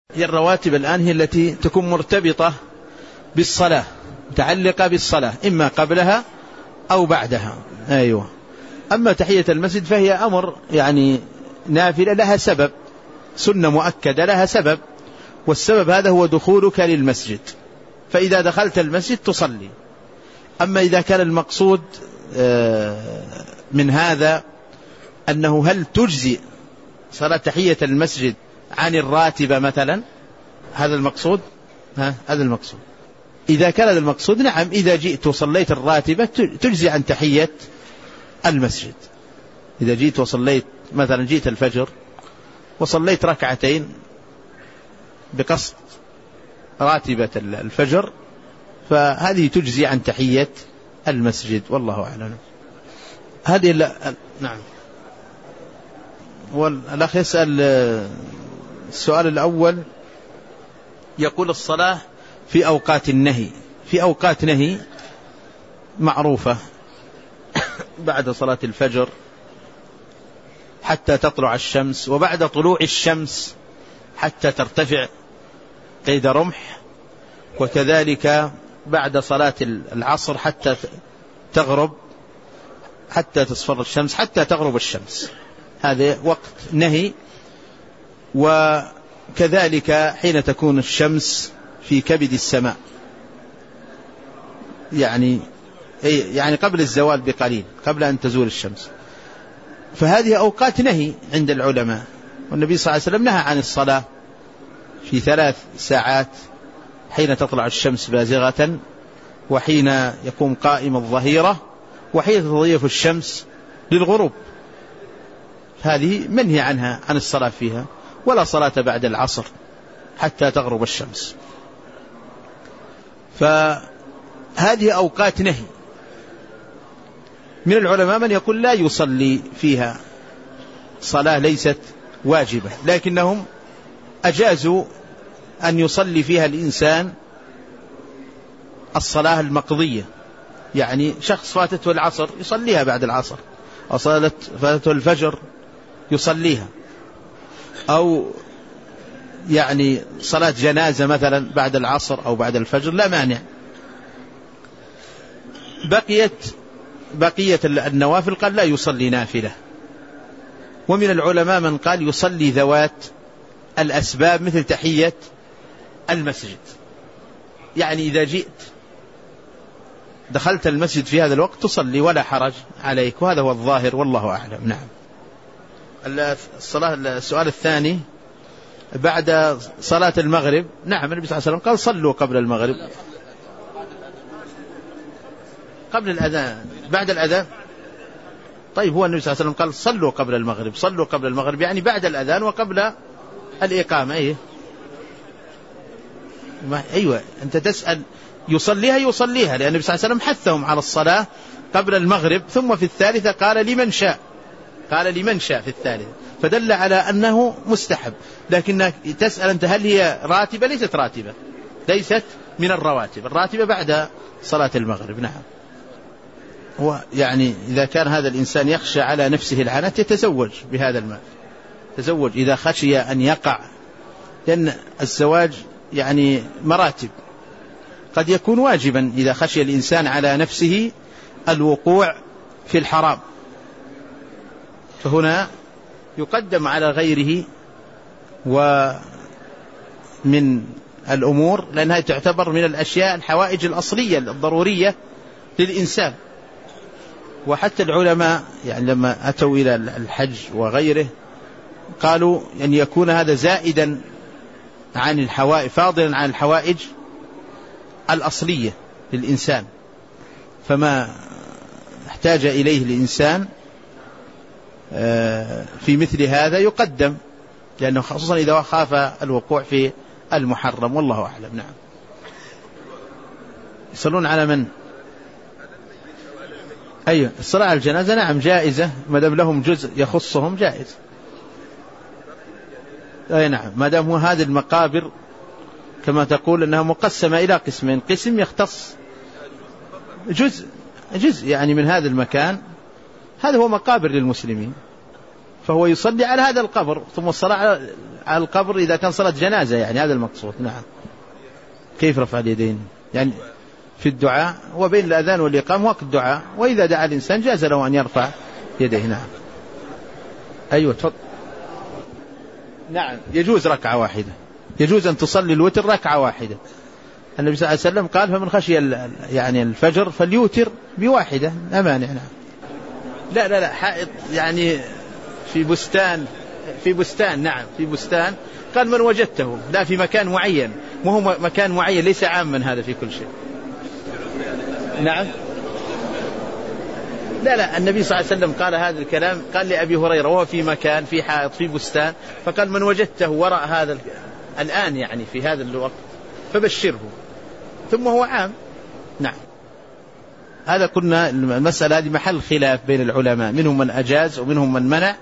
هي الرواتب الآن هي التي تكون مرتبطة بالصلاة، متعلقة بالصلاة، إما قبلها أو بعدها. أيوة. أما تحية المسجد فهي أمر يعني نافلة لها سبب، سنة مؤكدة لها سبب، والسبب هذا هو دخولك للمسجد، فإذا دخلت المسجد تصلي. أما إذا كان المقصود من هذا أنه هل تجزي صلاة تحية المسجد عن الراتبة مثلا، هذا المقصود، هذا المقصود. إذا كان هذا المقصود نعم، إذا جئت وصليت الراتبة تجزي عن تحية المسجد. إذا جئت وصليت مثلا، جئت الفجر وصليت ركعتين بقصد راتبة الفجر، فهذه تجزي عن تحية المسجد، والله أعلم. هذه نعم. والأخ يسأل السؤال الأول، يقول الصلاة في أوقات النهي، في أوقات نهي معروفة بعد صلاة الفجر حتى تطلع الشمس، وبعد طلوع الشمس حتى ترتفع قيد رمح، وكذلك بعد صلاة العصر حتى تغرب، حتى تصفر الشمس، حتى تغرب الشمس، هذا وقت نهي. وكذلك حين تكون الشمس في كبد السماء، يعني قبل الزوال بقليل، قبل أن تزول الشمس، فهذه أوقات نهي عند العلماء. والنبي صلى الله عليه وسلم نهى عن الصلاة في 3 ساعات، حين تطلع الشمس بازغة، وحين يقوم قائم الظهيرة، وحين تضيف الشمس للغروب، هذه منهي عنها، عن الصلاة فيها، ولا صلاة بعد العصر حتى تغرب الشمس. فهذه أوقات نهي. من العلماء من يقول لا يصلي فيها صلاة ليست واجبة، لكنهم أجازوا أن يصلي فيها الإنسان الصلاة المقضية، يعني شخص فاتته العصر يصليها بعد العصر، أو فاتته الفجر يصليها، أو يعني صلاة جنازة مثلا بعد العصر أو بعد الفجر، لا مانع. بقية النوافل قال لا يصلي نافلة. ومن العلماء من قال يصلي ذوات الأسباب مثل تحية المسجد، يعني إذا جئت دخلت المسجد في هذا الوقت تصلي ولا حرج عليك، وهذا هو الظاهر، والله أعلم. نعم. السؤال الثاني بعد صلاة المغرب، نعم النبي صلى الله عليه وسلم قال صلوا قبل المغرب، قبل الأذان، بعد الأذان. طيب هو النبي صلى الله عليه وسلم قال صلوا قبل المغرب، صلوا قبل المغرب يعني بعد الأذان وقبل الإقامة. أيوة أنت تسأل يصليها، لأن النبي صلى الله عليه وسلم حثهم على الصلاة قبل المغرب، ثم في الثالثة قال لمن شاء في الثالثة، فدل على أنه مستحب. لكنك تسأل أنت هل هي راتبة؟ ليست راتبة، ليست من الرواتب، الراتبة بعد صلاة المغرب. نعم. يعني إذا كان هذا الإنسان يخشى على نفسه العنت يتزوج بهذا المال، تزوج إذا خشي أن يقع، لأن الزواج يعني مراتب، قد يكون واجبا إذا خشي الإنسان على نفسه الوقوع في الحرام، فهنا يقدم على غيره ومن الأمور، لأنها تعتبر من الأشياء الحوائج الأصلية الضرورية للإنسان. وحتى العلماء يعني لما أتوا إلى الحج وغيره قالوا أن يكون هذا زائدا عن الحوائج، فاضلا عن الحوائج الأصلية للإنسان، فما احتاج إليه الإنسان في مثل هذا يقدم، لأنه خصوصا إذا خاف الوقوع في المحرم، والله أعلم. نعم. يصلون على من؟ أيوة الصلاة على الجنازة نعم جائزة، ما دام لهم جزء يخصهم جائز. أي نعم، ما دام هو هذه المقابر كما تقول أنها مقسمة إلى قسمين، قسم يختص جزء يعني من هذا المكان، هذا هو مقابر للمسلمين، فهو يصلي على هذا القبر، ثم الصلاة على القبر إذا كان صلاة جنازة، يعني هذا المقصود. نعم. كيف رفع اليدين؟ يعني في الدعاء، وبين الأذان والإقامة وقت الدعاء، وإذا دعا الإنسان جاز له أن يرفع يديه. نعم. أيوة تفضل. نعم يجوز ركعة واحدة، يجوز أن تصلي الوتر ركعة واحدة. النبي صلى الله عليه وسلم قال فمن خشي يعني الفجر فليوتر بواحدة، لا مانع. نعم. لا حائط يعني في بستان. نعم في بستان، قال من وجدته، لا في مكان معين، وهو مكان معين ليس عاما هذا في كل شيء. نعم. لا النبي صلى الله عليه وسلم قال هذا الكلام، قال لأبي هريرة وهو في مكان في حائط في بستان، فقال من وجدته وراء هذا الآن يعني في هذا الوقت فبشره، ثم هو عام. نعم. هذا كنا المسألة هذه محل خلاف بين العلماء، منهم من أجاز ومنهم من منع،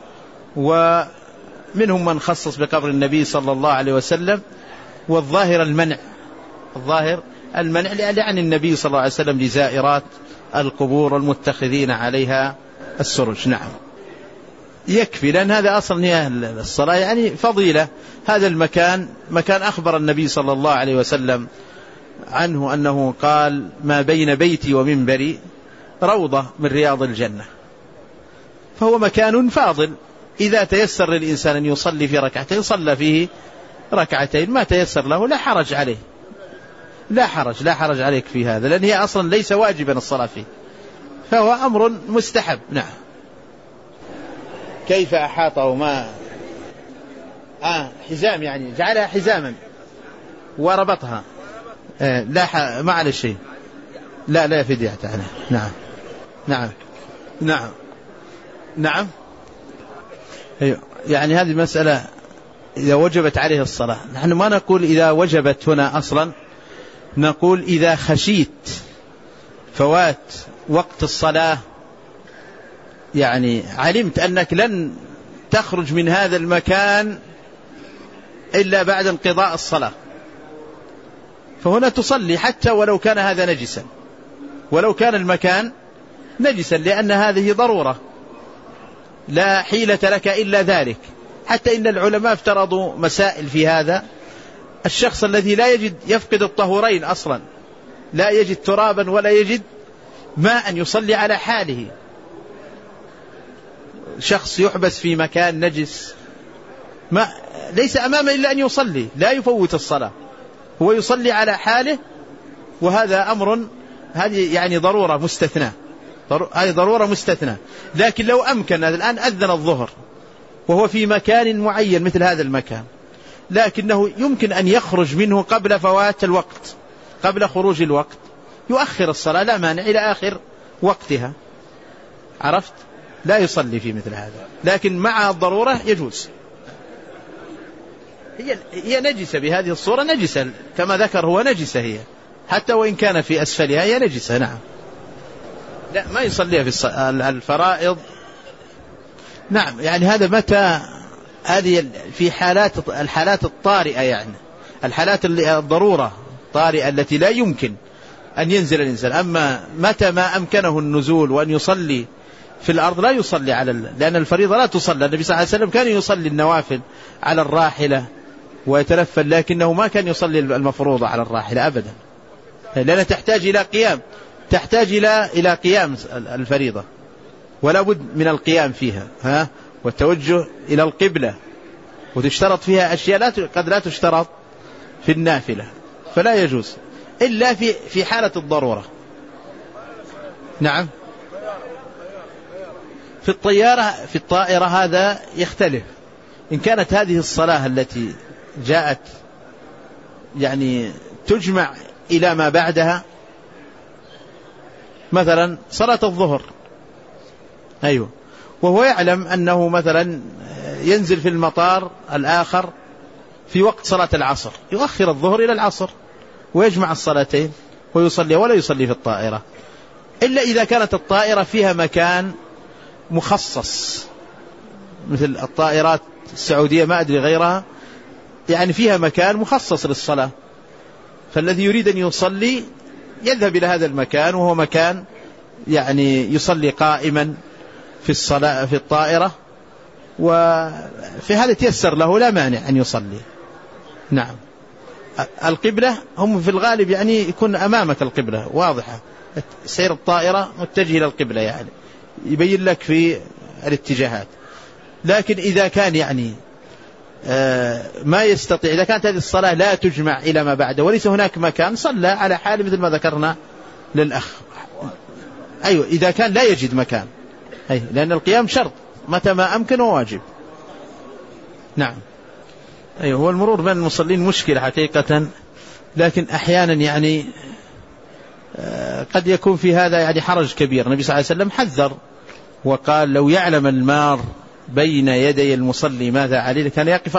ومنهم من خصص بقبر النبي صلى الله عليه وسلم، والظاهر المنع، الظاهر المنع لعن النبي صلى الله عليه وسلم لزائرات القبور المتخذين عليها السرج. نعم. يكفي، لأن هذا أصلا هي الصلاة يعني فضيلة. هذا المكان مكان أخبر النبي صلى الله عليه وسلم عنه أنه قال ما بين بيتي ومنبري روضة من رياض الجنة، فهو مكان فاضل. إذا تيسر للإنسان أن يصلي في ركعتين صلى فيه ركعتين، ما تيسر له لا حرج عليه، لا حرج عليك في هذا، لأن هي أصلا ليس واجبا الصلاة فيه، فهو أمر مستحب. نعم. كيف أحاطه ما حزام، يعني جعلها حزاما وربطها، لا ما على شيء، لا فدية عنه. نعم. نعم. نعم. نعم. يعني هذه مسألة إذا وجبت عليه الصلاة، نحن ما نقول إذا وجبت هنا أصلا، نقول إذا خشيت فوات وقت الصلاة، يعني علمت أنك لن تخرج من هذا المكان إلا بعد انقضاء الصلاة، فهنا تصلي حتى ولو كان هذا نجسا، ولو كان المكان نجسا، لأن هذه ضرورة لا حيلة لك إلا ذلك. حتى إن العلماء افترضوا مسائل في هذا. الشخص الذي لا يجد، يفقد الطهورين أصلا، لا يجد ترابا ولا يجد ماء يصلي على حاله، شخص يحبس في مكان نجس، ما ليس أمامه إلا أن يصلي، لا يفوت الصلاة، هو يصلي على حاله، وهذا أمر، هذه يعني ضرورة مستثنى، هذه ضرورة مستثنى. لكن لو أمكن، الآن أذن الظهر وهو في مكان معين مثل هذا المكان، لكنه يمكن أن يخرج منه قبل فوات الوقت، قبل خروج الوقت، يؤخر الصلاة لا مانع إلى آخر وقتها، عرفت؟ لا يصلي في مثل هذا، لكن مع الضرورة يجوز. هي نجسة بهذه الصورة، نجسة كما ذكر، هو نجسة هي، حتى وإن كان في أسفلها هي نجسة. نعم. لا ما يصليها في الفرائض. نعم. يعني هذا متى، هذه في الحالات الطارئة، يعني الحالات الضرورة الطارئة التي لا يمكن أن ينزل الإنسان. أما متى ما أمكنه النزول وأن يصلي في الأرض لا يصلي لأن الفريضة لا تصلى. النبي صلى الله عليه وسلم كان يصلي النوافل على الراحلة ويتنفل، لكنه ما كان يصلي المفروضة على الراحلة أبدا، لأنها تحتاج إلى قيام، تحتاج إلى قيام الفريضة، ولا بد من القيام فيها، والتوجه إلى القبلة، وتشترط فيها أشياء قد لا تشترط في النافلة، فلا يجوز إلا في حالة الضرورة. نعم. في الطائرة هذا يختلف. إن كانت هذه الصلاة التي جاءت يعني تجمع إلى ما بعدها، مثلا صلاة الظهر، أيوة، وهو يعلم أنه مثلا ينزل في المطار الآخر في وقت صلاة العصر، يؤخر الظهر إلى العصر ويجمع الصلاتين ويصلي، ولا يصلي في الطائرة، إلا إذا كانت الطائرة فيها مكان مخصص، مثل الطائرات السعودية ما أدري غيرها، يعني فيها مكان مخصص للصلاة، فالذي يريد أن يصلي يذهب إلى هذا المكان، وهو مكان يعني يصلي قائما في الصلاة في الطائرة، وفي هذا يتيسر له لا مانع أن يصلي. نعم. القبلة هم في الغالب يعني يكون أمامك القبلة واضحة، سير الطائرة متجه إلى القبلة يعني يبين لك في الاتجاهات. لكن إذا كان يعني ما يستطيع، إذا كانت هذه الصلاة لا تجمع إلى ما بعد وليس هناك مكان، صلى على حال مثل ما ذكرنا للأخ. أيوة إذا كان لا يجد مكان، لأن القيام شرط متى ما أمكن وواجب. نعم. أيوة هو المرور بين المصلين مشكلة حقيقة، لكن أحيانا يعني قد يكون في هذا يعني حرج كبير. النبي صلى الله عليه وسلم حذر وقال لو يعلم المار بين يدي المصلي ماذا عليه كان يقف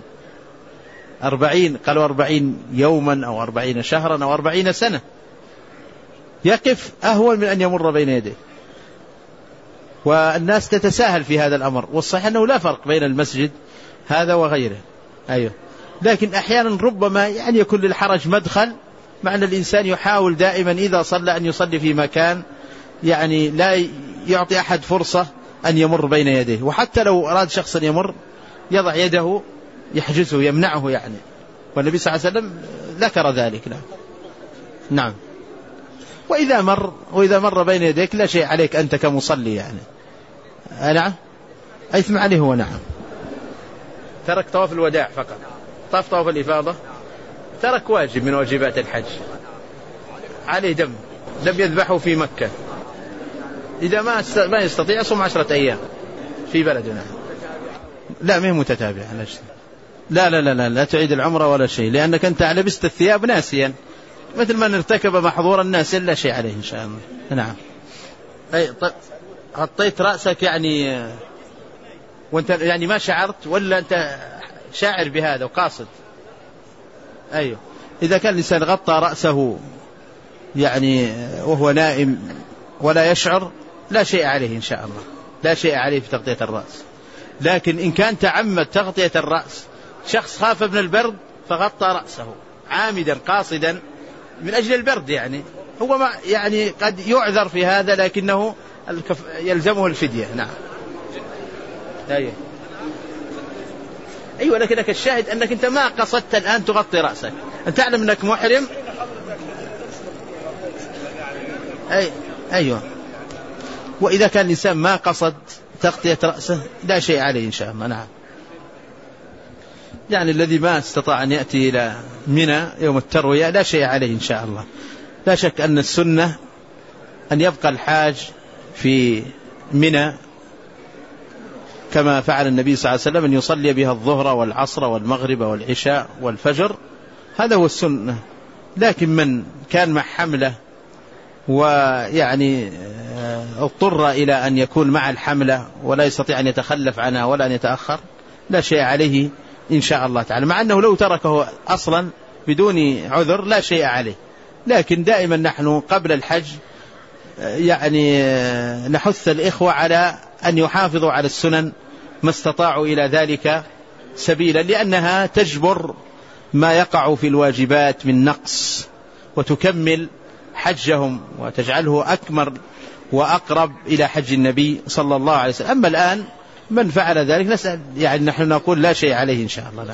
40 قالوا 40 يوما أو 40 شهرا أو 40 سنة، يقف أهون من أن يمر بين يديه. والناس تتساهل في هذا الأمر، والصحيح أنه لا فرق بين المسجد هذا وغيره. أيوه. لكن أحيانا ربما يعني يكون للحرج مدخل، مع أن الإنسان يحاول دائما إذا صلى أن يصلي في مكان يعني لا يعطي أحد فرصة أن يمر بين يديه، وحتى لو أراد شخص أن يمر يضع يده يحجزه يمنعه يعني، والنبي صلى الله عليه وسلم ذكر ذلك. نعم. وإذا مر بين يديك لا شيء عليك أنت كمصلي يعني. نعم. أيثم عليه هو. نعم. ترك طواف الوداع فقط، طواف الإفاضة ترك واجب من واجبات الحج، عليه دم لم يذبحه في مكة. إذا ما يستطيع صوم 10 أيام في بلدنا. لا ما هي متتابعة. لا تعيد العمرة ولا شيء، لأنك أنت لبست الثياب ناسيا، مثل من ارتكب محظورا ناسيا لا شيء عليه إن شاء الله. نعم. غطيت رأسك يعني وانت يعني ما شعرت، ولا أنت شاعر بهذا وقاصد؟ أيوه. إذا كان الإنسان غطى رأسه يعني وهو نائم ولا يشعر لا شيء عليه إن شاء الله، لا شيء عليه في تغطية الرأس. لكن إن كان تعمد تغطية الرأس، شخص خاف من البرد فغطى رأسه عامدا قاصدا من أجل البرد، يعني هو ما يعني قد يعذر في هذا، لكنه يلزمه الفدية. نعم. أيوة. لكنك الشاهد أنك أنت ما قصدت الآن تغطي رأسك، أنت تعلم أنك محرم. أيوة. وإذا كان الإنسان ما قصد تغطية رأسه لا شيء عليه إن شاء الله. نعم. يعني الذي ما استطاع أن يأتي إلى منى يوم التروية لا شيء عليه إن شاء الله. لا شك أن السنة أن يبقى الحاج في منى كما فعل النبي صلى الله عليه وسلم، أن يصلي بها الظهر والعصر والمغرب والعشاء والفجر، هذا هو السنة. لكن من كان مع حملة ويعني اضطر إلى أن يكون مع الحملة ولا يستطيع أن يتخلف عنها ولا أن يتأخر لا شيء عليه إن شاء الله تعالى، مع أنه لو تركه أصلا بدون عذر لا شيء عليه. لكن دائما نحن قبل الحج يعني نحث الإخوة على أن يحافظوا على السنن ما استطاعوا إلى ذلك سبيلا، لأنها تجبر ما يقع في الواجبات من نقص، وتكمل حجهم وتجعله أكمل وأقرب إلى حج النبي صلى الله عليه وسلم. أما الآن من فعل ذلك نسأل يعني نحن نقول لا شيء عليه إن شاء الله.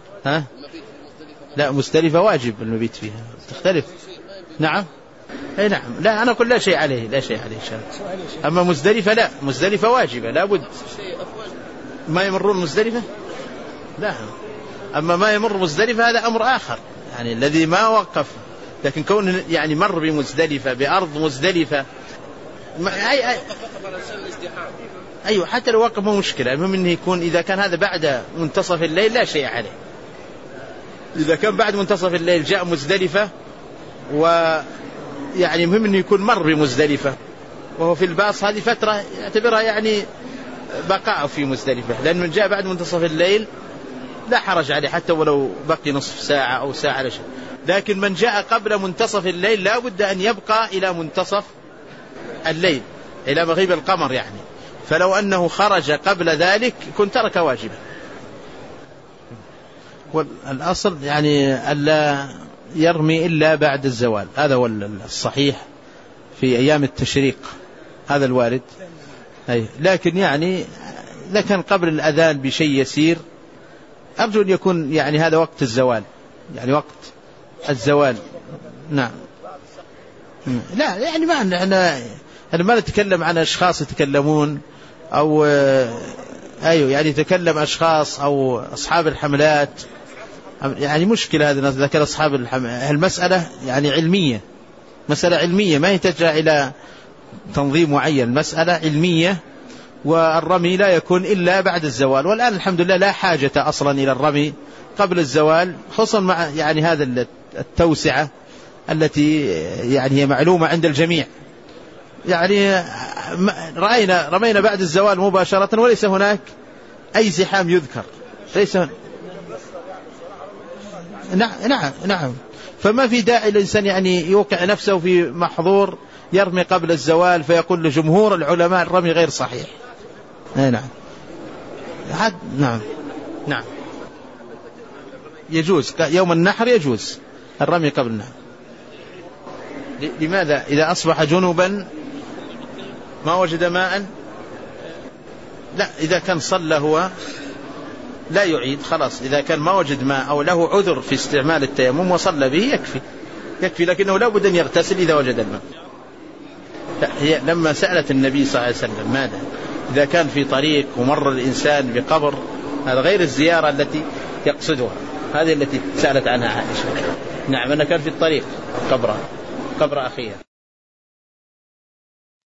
لا مزدلفة واجب المبيت فيها، تختلف. نعم. أي نعم. لا أنا أقول لا شيء عليه، لا شيء عليه إن شاء الله. أما مزدلفة لا، مزدلفة واجبة لا بد. ما يمرون مزدلفة لا، أما ما يمر مزدلفة هذا أمر آخر، يعني الذي ما وقف. لكن كون يعني مر بمزدلفة بأرض مزدلفة أيوة حتى لو وقف مو مشكلة، المهم أنه يكون إذا كان هذا بعد منتصف الليل لا شيء عليه. إذا كان بعد منتصف الليل جاء مزدلفة ويعني مهم أنه يكون مر بمزدلفة وهو في الباص، هذه فترة يعتبرها يعني بقاء في مزدلفة، لأنه جاء بعد منتصف الليل لا حرج عليه حتى ولو بقي نصف ساعة أو ساعة لشيء. لكن من جاء قبل منتصف الليل لا بد أن يبقى إلى منتصف الليل إلى مغيب القمر يعني، فلو أنه خرج قبل ذلك كنت ترك واجبا. والأصل يعني ألا يرمي إلا بعد الزوال، هذا هو الصحيح في أيام التشريق، هذا الوارد. لكن يعني إذا كان قبل الأذان بشيء يسير أرجو أن يكون يعني هذا وقت الزوال، يعني وقت الزوال. نعم. لا يعني ما أنا ما نتكلم عن أشخاص يتكلمون أو أيوه يعني يتكلم أشخاص أو أصحاب الحملات، يعني مشكلة هذا الناس. إذا كان أصحاب المسألة يعني علمية، مسألة علمية ما يتجه إلى تنظيم معين، مسألة علمية، والرمي لا يكون إلا بعد الزوال. والآن الحمد لله لا حاجة أصلا إلى الرمي قبل الزوال، خصوصا مع يعني هذا التوسعة التي يعني هي معلومة عند الجميع. يعني رمينا بعد الزوال مباشرة وليس هناك أي زحام يذكر، ليس نعم. فما في داعي الإنسان يعني يوقع نفسه في محظور يرمي قبل الزوال فيقول لجمهور العلماء الرمي غير صحيح. نعم. نعم يجوز يوم النحر، يجوز الرمي قبل النحر. لماذا؟ إذا أصبح جنوبا ما وجد ماء، لا إذا كان صلى هو لا يعيد خلاص. إذا كان ما وجد ماء أو له عذر في استعمال التيمم وصلى به يكفي، لكنه لا بد أن يغتسل إذا وجد الماء. هي لما سألت النبي صلى الله عليه وسلم ماذا إذا كان في طريق ومر الإنسان بقبر، هذا غير الزيارة التي يقصدها، هذه التي سألت عنها عائشة. نعم أنا كان في الطريق قبر أخيها.